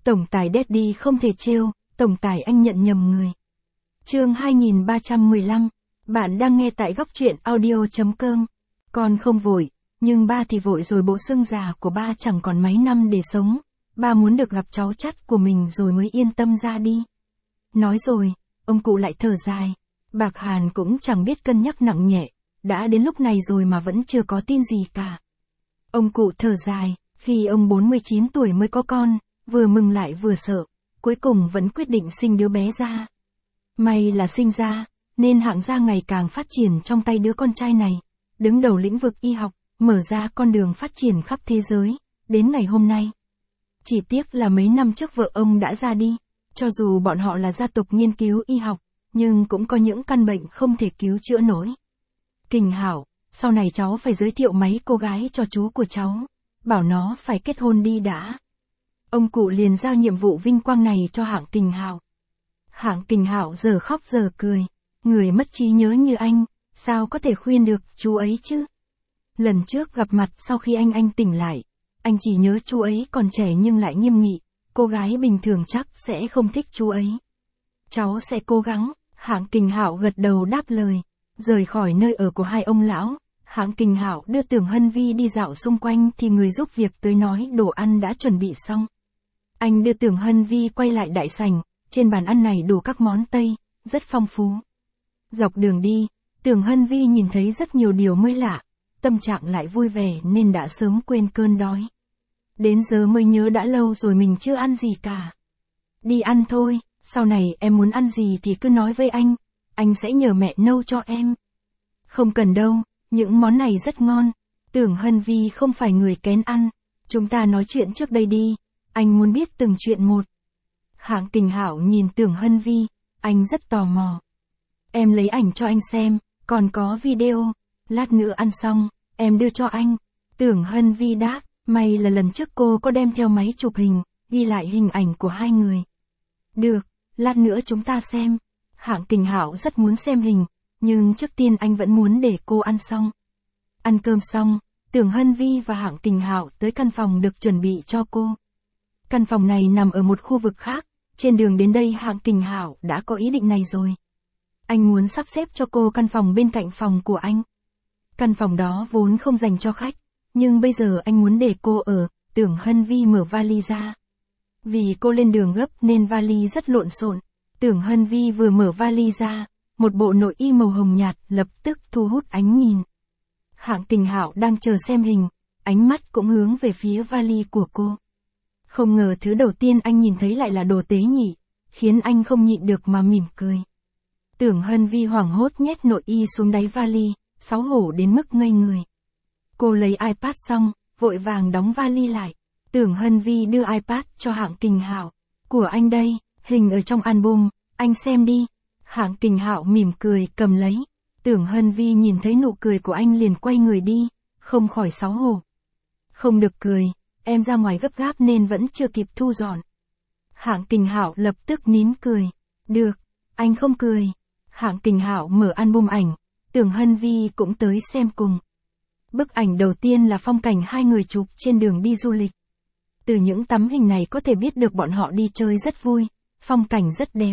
Tổng tài Daddy không thể trêu, tổng tài anh nhận nhầm người. Chương 2315, bạn đang nghe tại góc truyện audio.com. Con không vội, nhưng ba thì vội rồi, bộ xương già của ba chẳng còn mấy năm để sống. Ba muốn được gặp cháu chắt của mình rồi mới yên tâm ra đi. Nói rồi, ông cụ lại thở dài. Bạc Hàn cũng chẳng biết cân nhắc nặng nhẹ, đã đến lúc này rồi mà vẫn chưa có tin gì cả. Ông cụ thở dài, khi ông 49 tuổi mới có con, vừa mừng lại vừa sợ, cuối cùng vẫn quyết định sinh đứa bé ra. May là sinh ra, nên hạng gia ngày càng phát triển trong tay đứa con trai này, đứng đầu lĩnh vực y học, mở ra con đường phát triển khắp thế giới, đến ngày hôm nay. Chỉ tiếc là mấy năm trước vợ ông đã ra đi, cho dù bọn họ là gia tộc nghiên cứu y học, nhưng cũng có những căn bệnh không thể cứu chữa nổi. Kình Hảo, sau này cháu phải giới thiệu mấy cô gái cho chú của cháu, bảo nó phải kết hôn đi đã. Ông cụ liền giao nhiệm vụ vinh quang này cho Hạng Kình Hảo. Hạng Kình Hảo giờ khóc giờ cười, người mất trí nhớ như anh, sao có thể khuyên được chú ấy chứ? Lần trước gặp mặt sau khi anh tỉnh lại, anh chỉ nhớ chú ấy còn trẻ nhưng lại nghiêm nghị, cô gái bình thường chắc sẽ không thích chú ấy. Cháu sẽ cố gắng, Hạng Kình Hảo gật đầu đáp lời. Rời khỏi nơi ở của hai ông lão, Hạng Kình Hảo đưa Tưởng Hân Vi đi dạo xung quanh thì người giúp việc tới nói đồ ăn đã chuẩn bị xong. Anh đưa Tưởng Hân Vi quay lại đại sảnh, trên bàn ăn này đủ các món Tây, rất phong phú. Dọc đường đi, Tưởng Hân Vi nhìn thấy rất nhiều điều mới lạ, tâm trạng lại vui vẻ nên đã sớm quên cơn đói. Đến giờ mới nhớ đã lâu rồi mình chưa ăn gì cả. Đi ăn thôi, sau này em muốn ăn gì thì cứ nói với anh sẽ nhờ mẹ nấu cho em. Không cần đâu, những món này rất ngon. Tưởng Hân Vi không phải người kén ăn, chúng ta nói chuyện trước đây đi, anh muốn biết từng chuyện một. Hạng Kình Hảo nhìn Tưởng Hân Vi, anh rất tò mò. Em lấy ảnh cho anh xem, còn có video, lát nữa ăn xong, em đưa cho anh. Tưởng Hân Vi đáp, may là lần trước cô có đem theo máy chụp hình, ghi lại hình ảnh của hai người. Được, lát nữa chúng ta xem. Hạng Kình Hảo rất muốn xem hình, nhưng trước tiên anh vẫn muốn để cô ăn xong. Ăn cơm xong, Tưởng Hân Vi và Hạng Kình Hảo tới căn phòng được chuẩn bị cho cô. Căn phòng này nằm ở một khu vực khác, trên đường đến đây Hạng Kình Hảo đã có ý định này rồi. Anh muốn sắp xếp cho cô căn phòng bên cạnh phòng của anh. Căn phòng đó vốn không dành cho khách, nhưng bây giờ anh muốn để cô ở. Tưởng Hân Vi mở vali ra. Vì cô lên đường gấp nên vali rất lộn xộn. Tưởng Hân Vi vừa mở vali ra, một bộ nội y màu hồng nhạt lập tức thu hút ánh nhìn. Hạng Kình Hảo đang chờ xem hình, ánh mắt cũng hướng về phía vali của cô. Không ngờ thứ đầu tiên anh nhìn thấy lại là đồ tế nhị, khiến anh không nhịn được mà mỉm cười. Tưởng Hân Vi hoảng hốt nhét nội y xuống đáy vali, xấu hổ đến mức ngây người. Cô lấy iPad xong, vội vàng đóng vali lại. Tưởng Hân Vi đưa iPad cho Hạng Kình Hảo. Của anh đây, hình ở trong album, anh xem đi. Hạng Kình Hảo mỉm cười cầm lấy. Tưởng Hân Vi nhìn thấy nụ cười của anh liền quay người đi, không khỏi xấu hổ. Không được cười, em ra ngoài gấp gáp nên vẫn chưa kịp thu dọn. Hạng Kình Hảo lập tức nín cười. Được, anh không cười. Hạng Kình Hảo mở album ảnh, Tưởng Hân Vi cũng tới xem cùng. Bức ảnh đầu tiên là phong cảnh hai người chụp trên đường đi du lịch. Từ những tấm hình này có thể biết được bọn họ đi chơi rất vui, phong cảnh rất đẹp.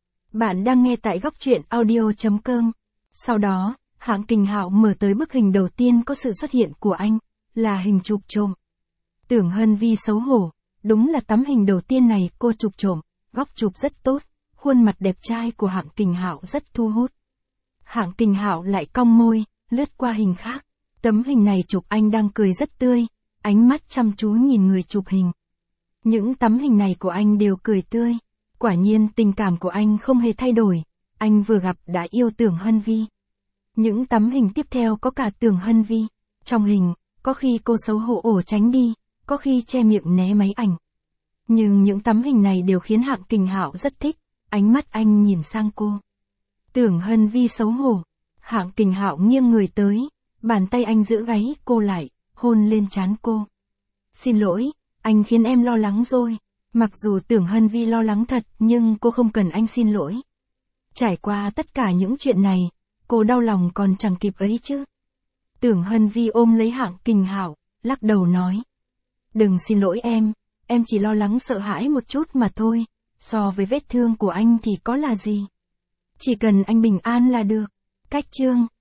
Bạn đang nghe tại góc truyện audio.com. Sau đó, Hạng Kình Hảo mở tới bức hình đầu tiên có sự xuất hiện của anh, là hình chụp trộm. Tưởng Hân Vi xấu hổ, đúng là tấm hình đầu tiên này cô chụp trộm, góc chụp rất tốt, khuôn mặt đẹp trai của Hạng Kình Hảo rất thu hút. Hạng Kình Hảo lại cong môi, lướt qua hình khác. Tấm hình này chụp anh đang cười rất tươi, ánh mắt chăm chú nhìn người chụp hình. Những tấm hình này của anh đều cười tươi. Quả nhiên tình cảm của anh không hề thay đổi, anh vừa gặp đã yêu Tưởng Hân Vi. Những tấm hình tiếp theo có cả Tưởng Hân Vi. Trong hình, có khi cô xấu hổ tránh đi, có khi che miệng né máy ảnh. Nhưng những tấm hình này đều khiến Hạng Kình Hảo rất thích, ánh mắt anh nhìn sang cô. Tưởng Hân Vi xấu hổ, Hạng Kình Hảo nghiêng người tới, bàn tay anh giữ gáy cô lại, hôn lên trán cô. Xin lỗi, anh khiến em lo lắng rồi. Mặc dù Tưởng Hân Vi lo lắng thật nhưng cô không cần anh xin lỗi. Trải qua tất cả những chuyện này, cô đau lòng còn chẳng kịp ấy chứ. Tưởng Hân Vi ôm lấy Hạng Kình Hảo, lắc đầu nói. Đừng xin lỗi em chỉ lo lắng sợ hãi một chút mà thôi, so với vết thương của anh thì có là gì. Chỉ cần anh bình an là được. Cách chương